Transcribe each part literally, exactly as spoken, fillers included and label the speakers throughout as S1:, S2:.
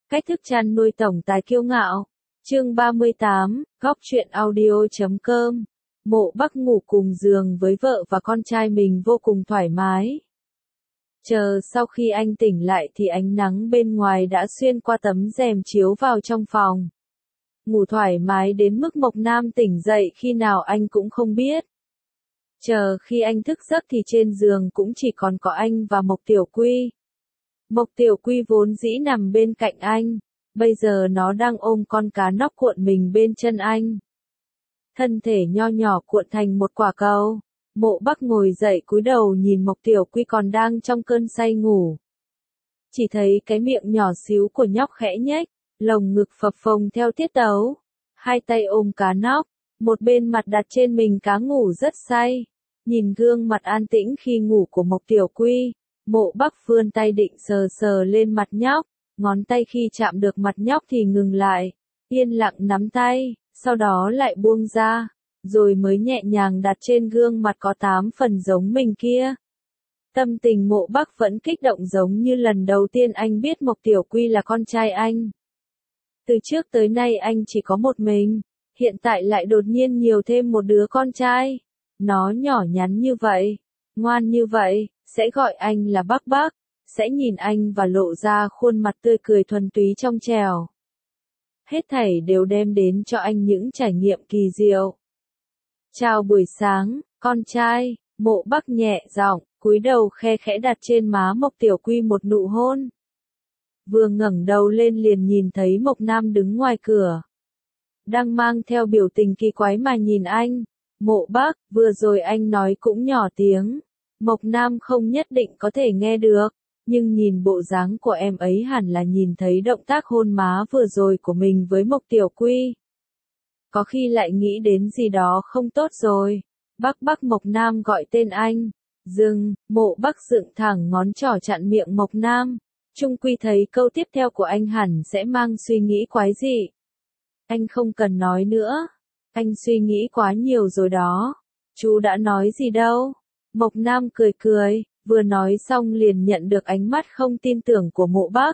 S1: Cách thức chăn nuôi tổng tài kiêu ngạo. Chương ba mươi tám, góc truyện audio.com. Mộ Bắc ngủ cùng giường với vợ và con trai mình vô cùng thoải mái. Chờ sau khi anh tỉnh lại thì ánh nắng bên ngoài đã xuyên qua tấm rèm chiếu vào trong phòng. Ngủ thoải mái đến mức Mộc Nam tỉnh dậy khi nào anh cũng không biết. Chờ khi anh thức giấc thì trên giường cũng chỉ còn có anh và Mộc Tiểu Quy. Mộc Tiểu Quy vốn dĩ nằm bên cạnh anh, bây giờ nó đang ôm con cá nóc cuộn mình bên chân anh. Thân thể nho nhỏ cuộn thành một quả cầu. Mộ Bắc ngồi dậy cúi đầu nhìn Mộc Tiểu Quy còn đang trong cơn say ngủ. Chỉ thấy cái miệng nhỏ xíu của nhóc khẽ nhếch, lồng ngực phập phồng theo tiết tấu. Hai tay ôm cá nóc, một bên mặt đặt trên mình cá ngủ rất say. Nhìn gương mặt an tĩnh khi ngủ của Mộc Tiểu Quy, Mộ Bắc vươn tay định sờ sờ lên mặt nhóc, ngón tay khi chạm được mặt nhóc thì ngừng lại, yên lặng nắm tay, sau đó lại buông ra, rồi mới nhẹ nhàng đặt trên gương mặt có tám phần giống mình kia. Tâm tình Mộ Bắc vẫn kích động giống như lần đầu tiên anh biết Mộc Tiểu Quy là con trai anh. Từ trước tới nay anh chỉ có một mình, hiện tại lại đột nhiên nhiều thêm một đứa con trai. Nó nhỏ nhắn như vậy, ngoan như vậy, sẽ gọi anh là Bắc Bắc, sẽ nhìn anh và lộ ra khuôn mặt tươi cười thuần túy trong trẻo. Hết thảy đều đem đến cho anh những trải nghiệm kỳ diệu. Chào buổi sáng, con trai, Mộ Bắc nhẹ giọng, cúi đầu khe khẽ đặt trên má Mộc Tiểu Quy một nụ hôn. Vừa ngẩng đầu lên liền nhìn thấy Mộc Nam đứng ngoài cửa. Đang mang theo biểu tình kỳ quái mà nhìn anh. Mộ Bắc, vừa rồi anh nói cũng nhỏ tiếng. Mộc Nam không nhất định có thể nghe được, nhưng nhìn bộ dáng của em ấy hẳn là nhìn thấy động tác hôn má vừa rồi của mình với Mộc Tiểu Quy. Có khi lại nghĩ đến gì đó không tốt rồi. Bắc Bắc Mộc Nam gọi tên anh. Dừng, Mộ Bắc dựng thẳng ngón trỏ chặn miệng Mộc Nam. Trung Quy thấy câu tiếp theo của anh hẳn sẽ mang suy nghĩ quái dị. Anh không cần nói nữa. Anh suy nghĩ quá nhiều rồi đó. Chú đã nói gì đâu. Mộc Nam cười cười, vừa nói xong liền nhận được ánh mắt không tin tưởng của Mộ Bắc.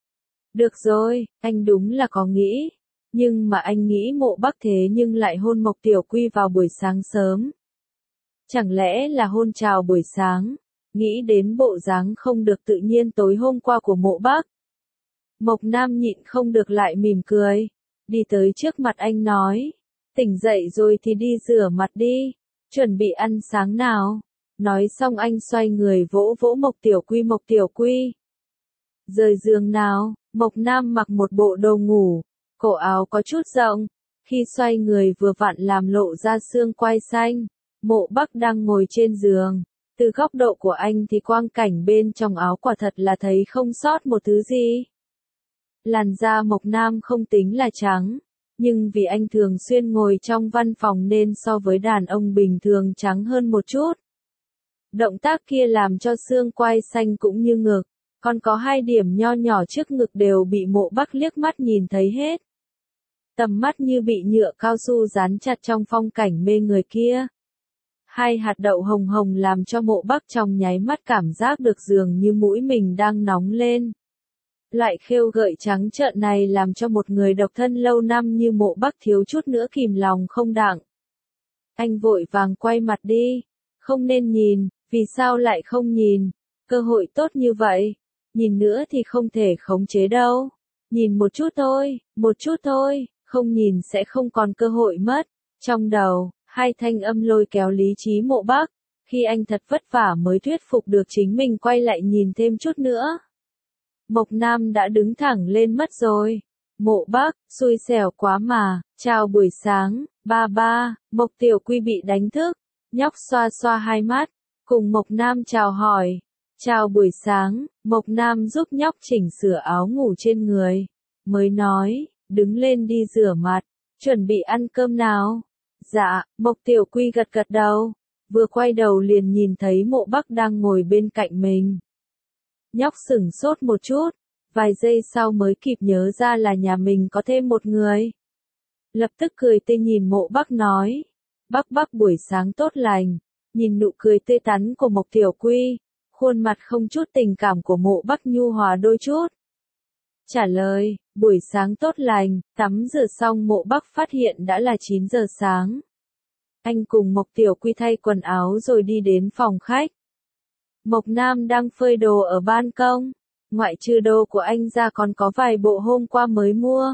S1: Được rồi, anh đúng là có nghĩ. Nhưng mà anh nghĩ Mộ Bắc thế nhưng lại hôn Mộc Tiểu Quy vào buổi sáng sớm. Chẳng lẽ là hôn chào buổi sáng? Nghĩ đến bộ dáng không được tự nhiên tối hôm qua của Mộ Bắc. Mộc Nam nhịn không được lại mỉm cười. Đi tới trước mặt anh nói. Tỉnh dậy rồi thì đi rửa mặt đi. Chuẩn bị ăn sáng nào. Nói xong anh xoay người vỗ vỗ Mộc Tiểu Quy Mộc Tiểu Quy. Rời giường nào. Mộc Nam mặc một bộ đồ ngủ. Cổ áo có chút rộng. Khi xoay người vừa vặn làm lộ ra xương quai xanh. Mộ Bắc đang ngồi trên giường. Từ góc độ của anh thì quang cảnh bên trong áo quả thật là thấy không sót một thứ gì. Làn da Mộc Nam không tính là trắng. Nhưng vì anh thường xuyên ngồi trong văn phòng nên so với đàn ông bình thường trắng hơn một chút. Động tác kia làm cho xương quai xanh cũng như ngực, còn có hai điểm nho nhỏ trước ngực đều bị Mộ Bắc liếc mắt nhìn thấy hết. Tầm mắt như bị nhựa cao su dán chặt trong phong cảnh mê người kia. Hai hạt đậu hồng hồng làm cho Mộ Bắc trong nháy mắt cảm giác được dường như mũi mình đang nóng lên. Loại khêu gợi trắng trợn này làm cho một người độc thân lâu năm như Mộ Bắc thiếu chút nữa kìm lòng không đặng. Anh vội vàng quay mặt đi. Không nên nhìn, vì sao lại không nhìn? Cơ hội tốt như vậy. Nhìn nữa thì không thể khống chế đâu. Nhìn một chút thôi, một chút thôi, không nhìn sẽ không còn cơ hội mất. Trong đầu, hai thanh âm lôi kéo lý trí Mộ Bắc. Khi anh thật vất vả mới thuyết phục được chính mình quay lại nhìn thêm chút nữa. Mộc Nam đã đứng thẳng lên mất rồi. Mộ Bắc, xui xẻo quá mà, chào buổi sáng, ba ba, Mộc Tiểu Quy bị đánh thức. Nhóc xoa xoa hai mắt, cùng Mộc Nam chào hỏi. Chào buổi sáng, Mộc Nam giúp nhóc chỉnh sửa áo ngủ trên người. Mới nói, đứng lên đi rửa mặt, chuẩn bị ăn cơm nào. Dạ, Mộc Tiểu Quy gật gật đầu. Vừa quay đầu liền nhìn thấy Mộ Bắc đang ngồi bên cạnh mình. Nhóc sửng sốt một chút, vài giây sau mới kịp nhớ ra là nhà mình có thêm một người. Lập tức cười tươi nhìn Mộ Bắc nói. Bắc Bắc buổi sáng tốt lành. Nhìn nụ cười tươi tắn của Mộc Tiểu Quy, khuôn mặt không chút tình cảm của Mộ Bắc nhu hòa đôi chút. Trả lời, buổi sáng tốt lành, tắm rửa xong Mộ Bắc phát hiện đã là chín giờ sáng. Anh cùng Mộc Tiểu Quy thay quần áo rồi đi đến phòng khách. Mộc Nam đang phơi đồ ở ban công. Ngoại trừ đồ của anh ra còn có vài bộ hôm qua mới mua.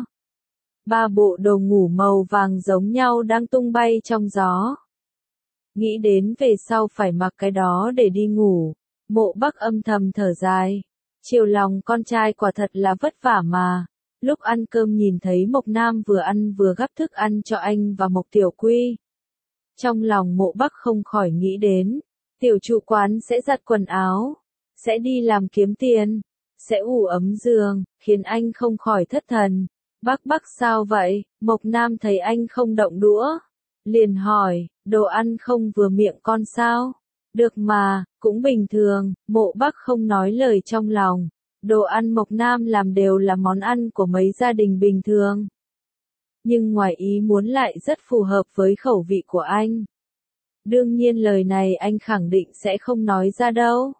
S1: Ba bộ đồ ngủ màu vàng giống nhau đang tung bay trong gió. Nghĩ đến về sau phải mặc cái đó để đi ngủ, Mộ Bắc âm thầm thở dài. Chiều lòng con trai quả thật là vất vả mà. Lúc ăn cơm nhìn thấy Mộc Nam vừa ăn vừa gắp thức ăn cho anh và Mộc Tiểu Quy. Trong lòng Mộ Bắc không khỏi nghĩ đến, tiểu chủ quán sẽ giặt quần áo, sẽ đi làm kiếm tiền, sẽ ủ ấm giường, khiến anh không khỏi thất thần. Bác Bắc sao vậy? Mộc Nam thấy anh không động đũa, liền hỏi, đồ ăn không vừa miệng con sao? Được mà, cũng bình thường. Mộ Bắc không nói lời trong lòng. Đồ ăn Mộc Nam làm đều là món ăn của mấy gia đình bình thường. Nhưng ngoài ý muốn lại rất phù hợp với khẩu vị của anh. Đương nhiên lời này anh khẳng định sẽ không nói ra đâu.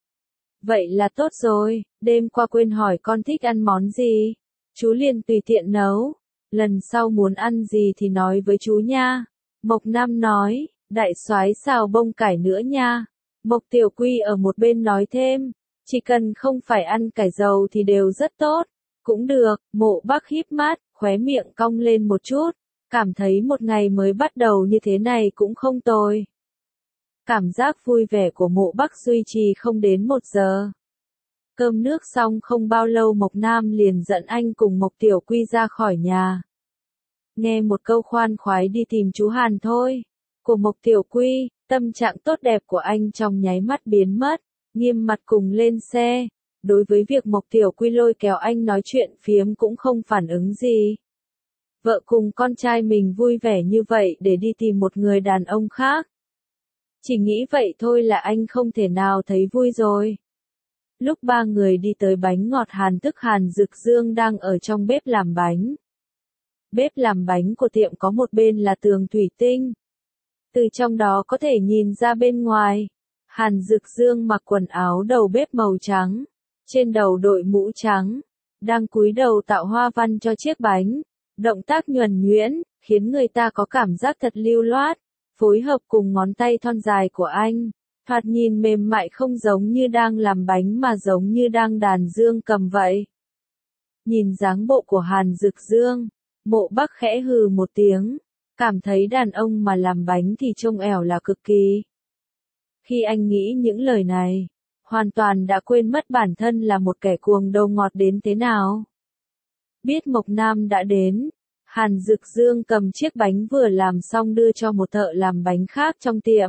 S1: Vậy là tốt rồi, đêm qua quên hỏi con thích ăn món gì. Chú liền tùy tiện nấu. Lần sau muốn ăn gì thì nói với chú nha. Mộc Nam nói, đại soái xào bông cải nữa nha. Mộc Tiểu Quy ở một bên nói thêm, chỉ cần không phải ăn cải dầu thì đều rất tốt. Cũng được. Mộ Bắc híp mắt, khóe miệng cong lên một chút. Cảm thấy một ngày mới bắt đầu như thế này cũng không tồi. Cảm giác vui vẻ của Mộ Bắc duy trì không đến một giờ. Cơm nước xong không bao lâu Mộc Nam liền dẫn anh cùng Mộc Tiểu Quy ra khỏi nhà. Nghe một câu khoan khoái đi tìm chú Hàn thôi. Của Mộc Tiểu Quy, tâm trạng tốt đẹp của anh trong nháy mắt biến mất, nghiêm mặt cùng lên xe. Đối với việc Mộc Tiểu Quy lôi kéo anh nói chuyện phiếm cũng không phản ứng gì. Vợ cùng con trai mình vui vẻ như vậy để đi tìm một người đàn ông khác. Chỉ nghĩ vậy thôi là anh không thể nào thấy vui rồi. Lúc ba người đi tới bánh ngọt Hàn tức Hàn Dực Dương đang ở trong bếp làm bánh. Bếp làm bánh của tiệm có một bên là tường thủy tinh. Từ trong đó có thể nhìn ra bên ngoài. Hàn Dực Dương mặc quần áo đầu bếp màu trắng, trên đầu đội mũ trắng, đang cúi đầu tạo hoa văn cho chiếc bánh. Động tác nhuần nhuyễn, khiến người ta có cảm giác thật lưu loát, phối hợp cùng ngón tay thon dài của anh. Thoạt nhìn mềm mại không giống như đang làm bánh mà giống như đang đàn dương cầm vậy. Nhìn dáng bộ của Hàn Dực Dương, Mộ Bắc khẽ hừ một tiếng, cảm thấy đàn ông mà làm bánh thì trông ẻo là cực kỳ. Khi anh nghĩ những lời này, hoàn toàn đã quên mất bản thân là một kẻ cuồng đầu ngọt đến thế nào. Biết Mộc Nam đã đến, Hàn Dực Dương cầm chiếc bánh vừa làm xong đưa cho một thợ làm bánh khác trong tiệm.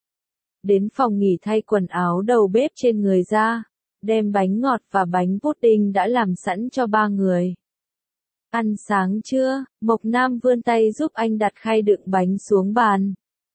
S1: Đến phòng nghỉ thay quần áo đầu bếp trên người ra, đem bánh ngọt và bánh pudding đã làm sẵn cho ba người. Ăn sáng chưa? Mộc Nam vươn tay giúp anh đặt khay đựng bánh xuống bàn.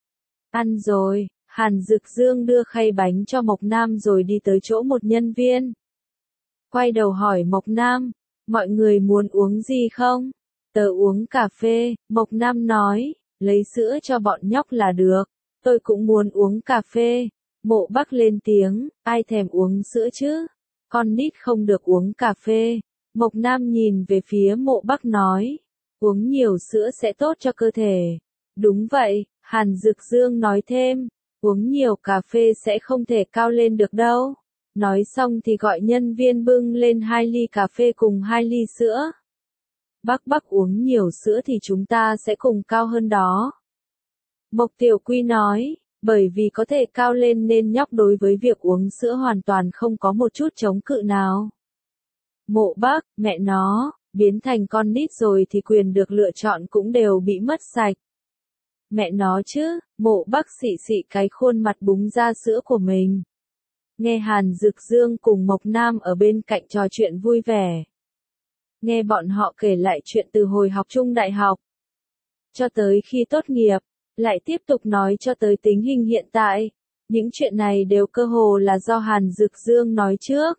S1: Ăn rồi. Hàn Dực Dương đưa khay bánh cho Mộc Nam rồi đi tới chỗ một nhân viên. Quay đầu hỏi Mộc Nam, mọi người muốn uống gì không? Tớ uống cà phê, Mộc Nam nói, lấy sữa cho bọn nhóc là được. Tôi cũng muốn uống cà phê. Mộ Bắc lên tiếng, ai thèm uống sữa chứ? Con nít không được uống cà phê. Mộc Nam nhìn về phía Mộ Bắc nói, uống nhiều sữa sẽ tốt cho cơ thể. Đúng vậy, Hàn Dực Dương nói thêm, uống nhiều cà phê sẽ không thể cao lên được đâu. Nói xong thì gọi nhân viên bưng lên hai ly cà phê cùng hai ly sữa. Bắc Bắc uống nhiều sữa thì chúng ta sẽ cùng cao hơn đó. Mộc Tiểu Quy nói, bởi vì có thể cao lên nên nhóc đối với việc uống sữa hoàn toàn không có một chút chống cự nào. Mộ Bắc, mẹ nó, biến thành con nít rồi thì quyền được lựa chọn cũng đều bị mất sạch. Mẹ nó chứ, Mộ Bắc xị xị cái khuôn mặt búng ra sữa của mình. Nghe Hàn Dực Dương cùng Mộc Nam ở bên cạnh trò chuyện vui vẻ. Nghe bọn họ kể lại chuyện từ hồi học chung đại học, cho tới khi tốt nghiệp, lại tiếp tục nói cho tới tình hình hiện tại. Những chuyện này đều cơ hồ là do Hàn Dực Dương nói trước.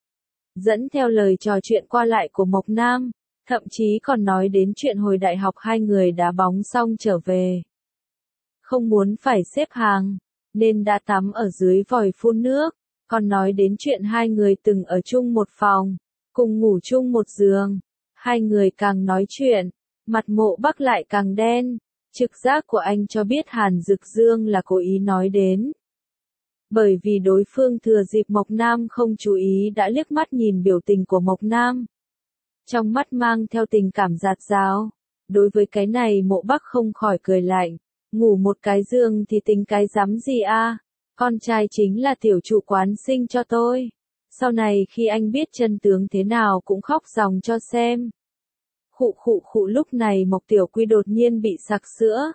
S1: Dẫn theo lời trò chuyện qua lại của Mộc Nam, thậm chí còn nói đến chuyện hồi đại học hai người đá bóng xong trở về. Không muốn phải xếp hàng, nên đã tắm ở dưới vòi phun nước, còn nói đến chuyện hai người từng ở chung một phòng, cùng ngủ chung một giường. Hai người càng nói chuyện, mặt Mộ Bắc lại càng đen, trực giác của anh cho biết Hàn Dực Dương là cố ý nói đến. Bởi vì đối phương thừa dịp Mộc Nam không chú ý đã liếc mắt nhìn biểu tình của Mộc Nam. Trong mắt mang theo tình cảm dạt dào. Đối với cái này Mộ Bắc không khỏi cười lạnh. Ngủ một cái giường thì tính cái dám gì a? Con trai chính là tiểu trụ quán sinh cho tôi. Sau này khi anh biết chân tướng thế nào cũng khóc ròng cho xem. Khụ khụ khụ lúc này Mộc Tiểu Quy đột nhiên bị sặc sữa.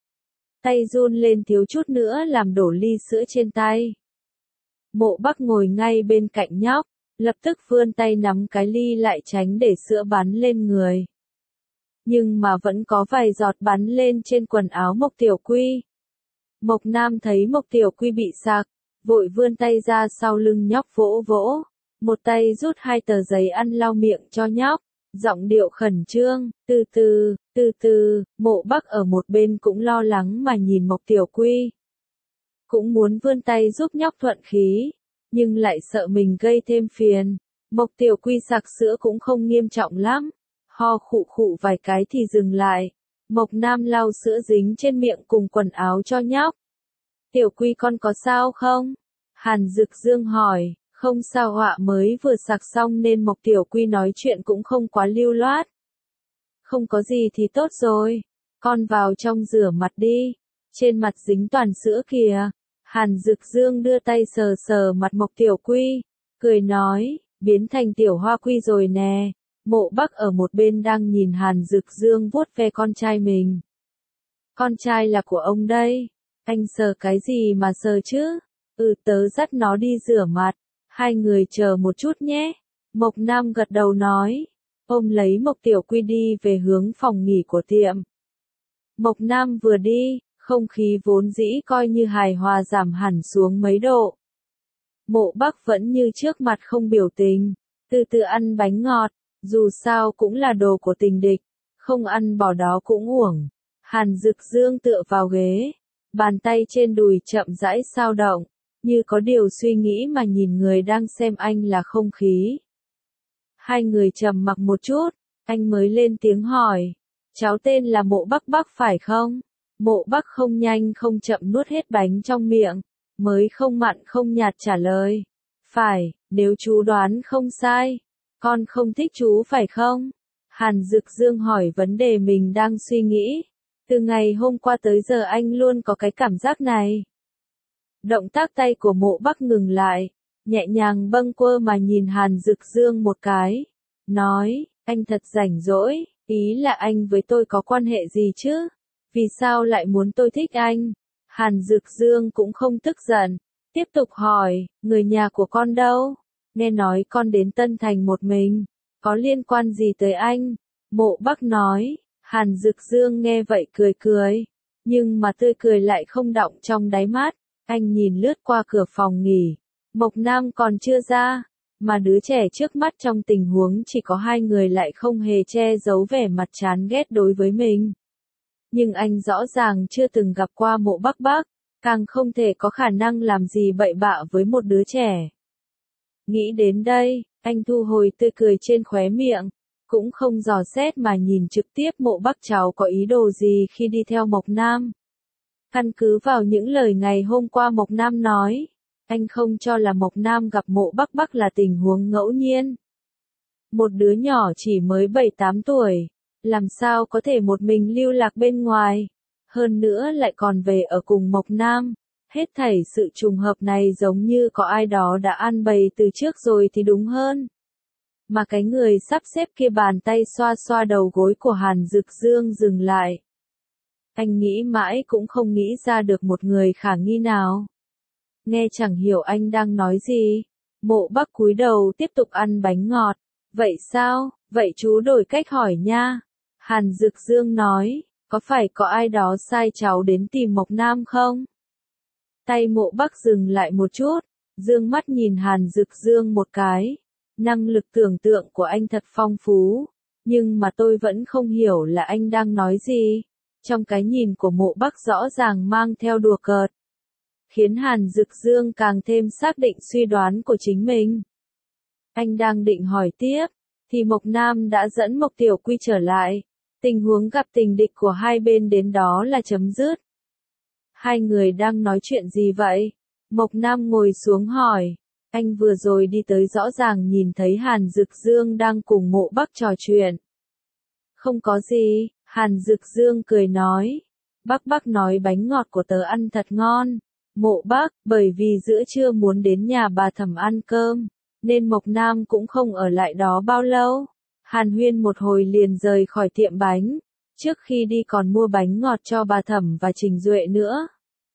S1: Tay run lên thiếu chút nữa làm đổ ly sữa trên tay. Mộ Bắc ngồi ngay bên cạnh nhóc, lập tức vươn tay nắm cái ly lại tránh để sữa bắn lên người. Nhưng mà vẫn có vài giọt bắn lên trên quần áo Mộc Tiểu Quy. Mộc Nam thấy Mộc Tiểu Quy bị sặc, vội vươn tay ra sau lưng nhóc vỗ vỗ, một tay rút hai tờ giấy ăn lau miệng cho nhóc, giọng điệu khẩn trương, từ từ, từ từ. Mộ Bắc ở một bên cũng lo lắng mà nhìn Mộc Tiểu Quy. Cũng muốn vươn tay giúp nhóc thuận khí, nhưng lại sợ mình gây thêm phiền. Mộc Tiểu Quy sặc sữa cũng không nghiêm trọng lắm, ho khụ khụ vài cái thì dừng lại. Mộc Nam lau sữa dính trên miệng cùng quần áo cho nhóc. Tiểu Quy con có sao không? Hàn Dực Dương hỏi. Không sao ạ, mới vừa sặc xong nên Mộc Tiểu Quy nói chuyện cũng không quá lưu loát. Không có gì thì tốt rồi. Con vào trong rửa mặt đi. Trên mặt dính toàn sữa kìa. Hàn Dực Dương đưa tay sờ sờ mặt Mộc Tiểu Quy. Cười nói, biến thành tiểu hoa quy rồi nè. Mộ Bắc ở một bên đang nhìn Hàn Dực Dương vuốt ve con trai mình. Con trai là của ông đây. Anh sờ cái gì mà sờ chứ? Ừ, tớ dắt nó đi rửa mặt. Hai người chờ một chút nhé. Mộc Nam gật đầu nói. Ôm lấy Mộc Tiểu Quy đi về hướng phòng nghỉ của tiệm. Mộc Nam vừa đi, không khí vốn dĩ coi như hài hòa giảm hẳn xuống mấy độ. Mộ Bắc vẫn như trước mặt không biểu tình, từ từ ăn bánh ngọt, dù sao cũng là đồ của tình địch, không ăn bỏ đó cũng uổng. Hàn Dực Dương tựa vào ghế, bàn tay trên đùi chậm rãi xao động, như có điều suy nghĩ mà nhìn người đang xem anh là không khí. Hai người trầm mặc một chút, anh mới lên tiếng hỏi, cháu tên là Mộ Bắc Bắc phải không? Mộ Bắc không nhanh không chậm nuốt hết bánh trong miệng, mới không mặn không nhạt trả lời. Phải, nếu chú đoán không sai, con không thích chú phải không? Hàn Dực Dương hỏi vấn đề mình đang suy nghĩ. Từ ngày hôm qua tới giờ anh luôn có cái cảm giác này. Động tác tay của Mộ Bắc ngừng lại, nhẹ nhàng bâng quơ mà nhìn Hàn Dực Dương một cái. Nói, anh thật rảnh rỗi, ý là anh với tôi có quan hệ gì chứ? Vì sao lại muốn tôi thích anh? Hàn Dực Dương cũng không tức giận, tiếp tục hỏi, người nhà của con đâu? Nghe nói con đến Tân Thành một mình, có liên quan gì tới anh? Mộ Bắc nói. Hàn Dực Dương nghe vậy cười cười, nhưng mà tươi cười lại không đọng trong đáy mắt. Anh nhìn lướt qua cửa phòng nghỉ, Mộc Nam còn chưa ra, mà đứa trẻ trước mắt trong tình huống chỉ có hai người lại không hề che giấu vẻ mặt chán ghét đối với mình. Nhưng anh rõ ràng chưa từng gặp qua Mộ Bắc Bắc, càng không thể có khả năng làm gì bậy bạ với một đứa trẻ. Nghĩ đến đây, anh thu hồi tươi cười trên khóe miệng, cũng không dò xét mà nhìn trực tiếp Mộ Bắc cháu có ý đồ gì khi đi theo Mộc Nam. Căn cứ vào những lời ngày hôm qua Mộc Nam nói, anh không cho là Mộc Nam gặp Mộ Bắc Bắc là tình huống ngẫu nhiên. Một đứa nhỏ chỉ mới bảy tám tuổi, làm sao có thể một mình lưu lạc bên ngoài, hơn nữa lại còn về ở cùng Mộc Nam. Hết thảy sự trùng hợp này giống như có ai đó đã an bày từ trước rồi thì đúng hơn. Mà cái người sắp xếp kia bàn tay xoa xoa đầu gối của Hàn Dực Dương dừng lại. Anh nghĩ mãi cũng không nghĩ ra được một người khả nghi nào. Nghe chẳng hiểu anh đang nói gì. Mộ Bắc cúi đầu tiếp tục ăn bánh ngọt. Vậy sao? Vậy chú đổi cách hỏi nha. Hàn Dực Dương nói, có phải có ai đó sai cháu đến tìm Mộc Nam không? Tay Mộ Bắc dừng lại một chút, dương mắt nhìn Hàn Dực Dương một cái. Năng lực tưởng tượng của anh thật phong phú, nhưng mà tôi vẫn không hiểu là anh đang nói gì. Trong cái nhìn của Mộ Bắc rõ ràng mang theo đùa cợt, khiến Hàn Dực Dương càng thêm xác định suy đoán của chính mình. Anh đang định hỏi tiếp, thì Mộc Nam đã dẫn Mộc Tiểu Quy trở lại. Tình huống gặp tình địch của hai bên đến đó là chấm dứt. Hai người đang nói chuyện gì vậy? Mộc Nam ngồi xuống hỏi. Anh vừa rồi đi tới rõ ràng nhìn thấy Hàn Dực Dương đang cùng Mộ Bắc trò chuyện. Không có gì, Hàn Dực Dương cười nói. Bắc Bắc nói bánh ngọt của tớ ăn thật ngon. Mộ Bắc, bởi vì giữa trưa muốn đến nhà bà Thẩm ăn cơm, nên Mộc Nam cũng không ở lại đó bao lâu. Hàn huyên một hồi liền rời khỏi tiệm bánh. Trước khi đi còn mua bánh ngọt cho bà Thẩm và Trình Duệ nữa.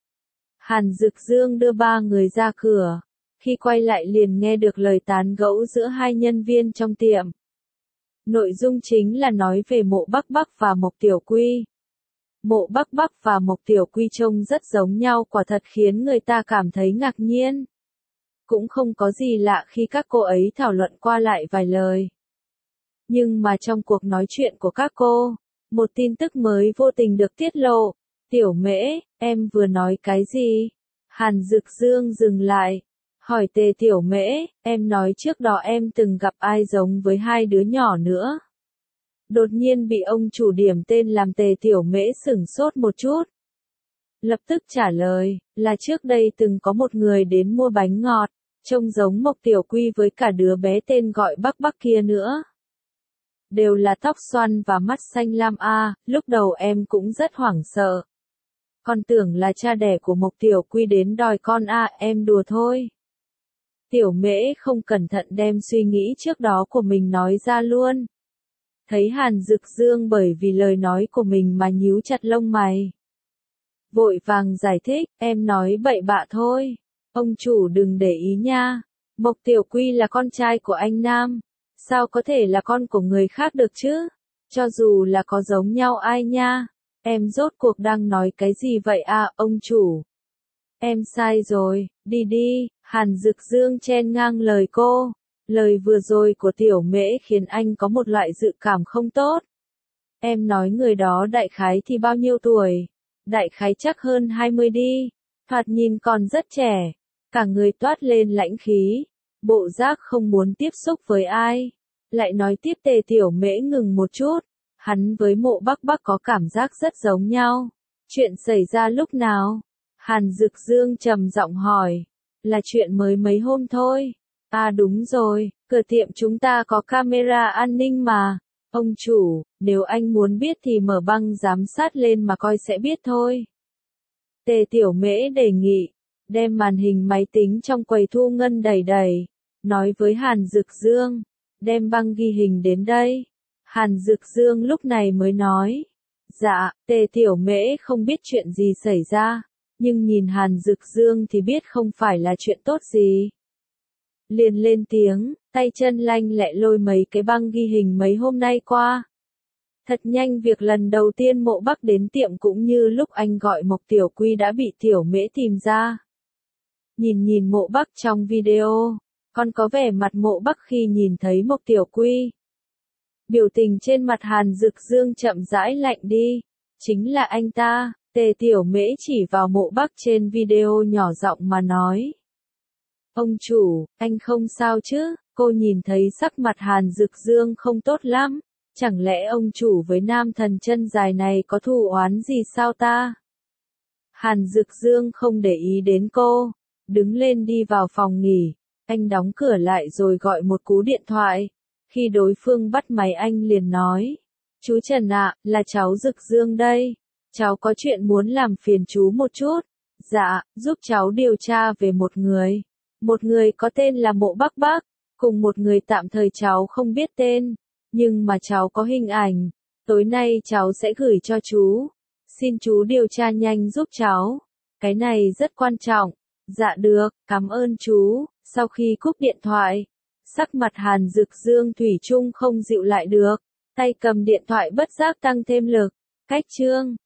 S1: Hàn Dực Dương đưa ba người ra cửa. Khi quay lại liền nghe được lời tán gẫu giữa hai nhân viên trong tiệm. Nội dung chính là nói về Mộ Bắc Bắc và Mộc Tiểu Quy. Mộ Bắc Bắc và Mộc Tiểu Quy trông rất giống nhau, quả thật khiến người ta cảm thấy ngạc nhiên. Cũng không có gì lạ khi các cô ấy thảo luận qua lại vài lời. Nhưng mà trong cuộc nói chuyện của các cô, một tin tức mới vô tình được tiết lộ. Tiểu Mễ, em vừa nói cái gì? Hàn Dực Dương dừng lại, hỏi Tề Tiểu Mễ, em nói trước đó em từng gặp ai giống với hai đứa nhỏ nữa. Đột nhiên bị ông chủ điểm tên làm Tề Tiểu Mễ sửng sốt một chút. Lập tức trả lời, là trước đây từng có một người đến mua bánh ngọt, trông giống Mộc Tiểu Quy với cả đứa bé tên gọi Bắc Bắc kia nữa. Đều là tóc xoăn và mắt xanh lam a, lúc đầu em cũng rất hoảng sợ. Còn tưởng là cha đẻ của Mộc Tiểu Quy đến đòi con a, em đùa thôi. Tiểu Mễ không cẩn thận đem suy nghĩ trước đó của mình nói ra luôn. Thấy Hàn Dực Dương bởi vì lời nói của mình mà nhíu chặt lông mày. Vội vàng giải thích, em nói bậy bạ thôi. Ông chủ đừng để ý nha. Mộc Tiểu Quy là con trai của anh Nam. Sao có thể là con của người khác được chứ? Cho dù là có giống nhau ai nha. Em rốt cuộc đang nói cái gì vậy à, ông chủ? Em sai rồi, đi đi, Hàn Dực Dương chen ngang lời cô. Lời vừa rồi của Tiểu Mễ khiến anh có một loại dự cảm không tốt. Em nói người đó đại khái thì bao nhiêu tuổi? Đại khái chắc hơn hai mươi đi. Thoạt nhìn còn rất trẻ. Cả người toát lên lãnh khí. Bộ giác không muốn tiếp xúc với ai. Lại nói tiếp Tề Tiểu Mễ ngừng một chút. Hắn với Mộ Bắc Bắc có cảm giác rất giống nhau. Chuyện xảy ra lúc nào? Hàn Dực Dương trầm giọng hỏi. Là chuyện mới mấy hôm thôi. À đúng rồi, cửa tiệm chúng ta có camera an ninh mà. Ông chủ, nếu anh muốn biết thì mở băng giám sát lên mà coi sẽ biết thôi. Tề Tiểu Mễ đề nghị, đem màn hình máy tính trong quầy thu ngân đẩy đẩy, nói với Hàn Dực Dương, đem băng ghi hình đến đây. Hàn Dực Dương lúc này mới nói, dạ, Tề Tiểu Mễ không biết chuyện gì xảy ra, nhưng nhìn Hàn Dực Dương thì biết không phải là chuyện tốt gì. Liền lên tiếng, tay chân lanh lẹ lôi mấy cái băng ghi hình mấy hôm nay qua. Thật nhanh, việc lần đầu tiên Mộ Bắc đến tiệm cũng như lúc anh gọi Mộc Tiểu Quy đã bị Tiểu Mễ tìm ra. Nhìn nhìn Mộ Bắc trong video, còn có vẻ mặt Mộ Bắc khi nhìn thấy Mộc Tiểu Quy. Biểu tình trên mặt Hàn Dực Dương chậm rãi lạnh đi. Chính là anh ta. Tề Tiểu Mễ chỉ vào Mộ Bắc trên video nhỏ giọng mà nói. Ông chủ, anh không sao chứ? Cô nhìn thấy sắc mặt Hàn Dực Dương không tốt lắm. Chẳng lẽ ông chủ với nam thần chân dài này có thù oán gì sao ta? Hàn Dực Dương không để ý đến cô. Đứng lên đi vào phòng nghỉ. Anh đóng cửa lại rồi gọi một cú điện thoại. Khi đối phương bắt máy anh liền nói. Chú Trần ạ, là cháu Dực Dương đây. Cháu có chuyện muốn làm phiền chú một chút. Dạ, giúp cháu điều tra về một người. Một người có tên là Mộ Bắc Bắc. Cùng một người tạm thời cháu không biết tên. Nhưng mà cháu có hình ảnh. Tối nay cháu sẽ gửi cho chú. Xin chú điều tra nhanh giúp cháu. Cái này rất quan trọng. Dạ được, cảm ơn chú. Sau khi cúp điện thoại, sắc mặt Hàn Dực Dương thủy chung không dịu lại được. Tay cầm điện thoại bất giác tăng thêm lực. Cách chương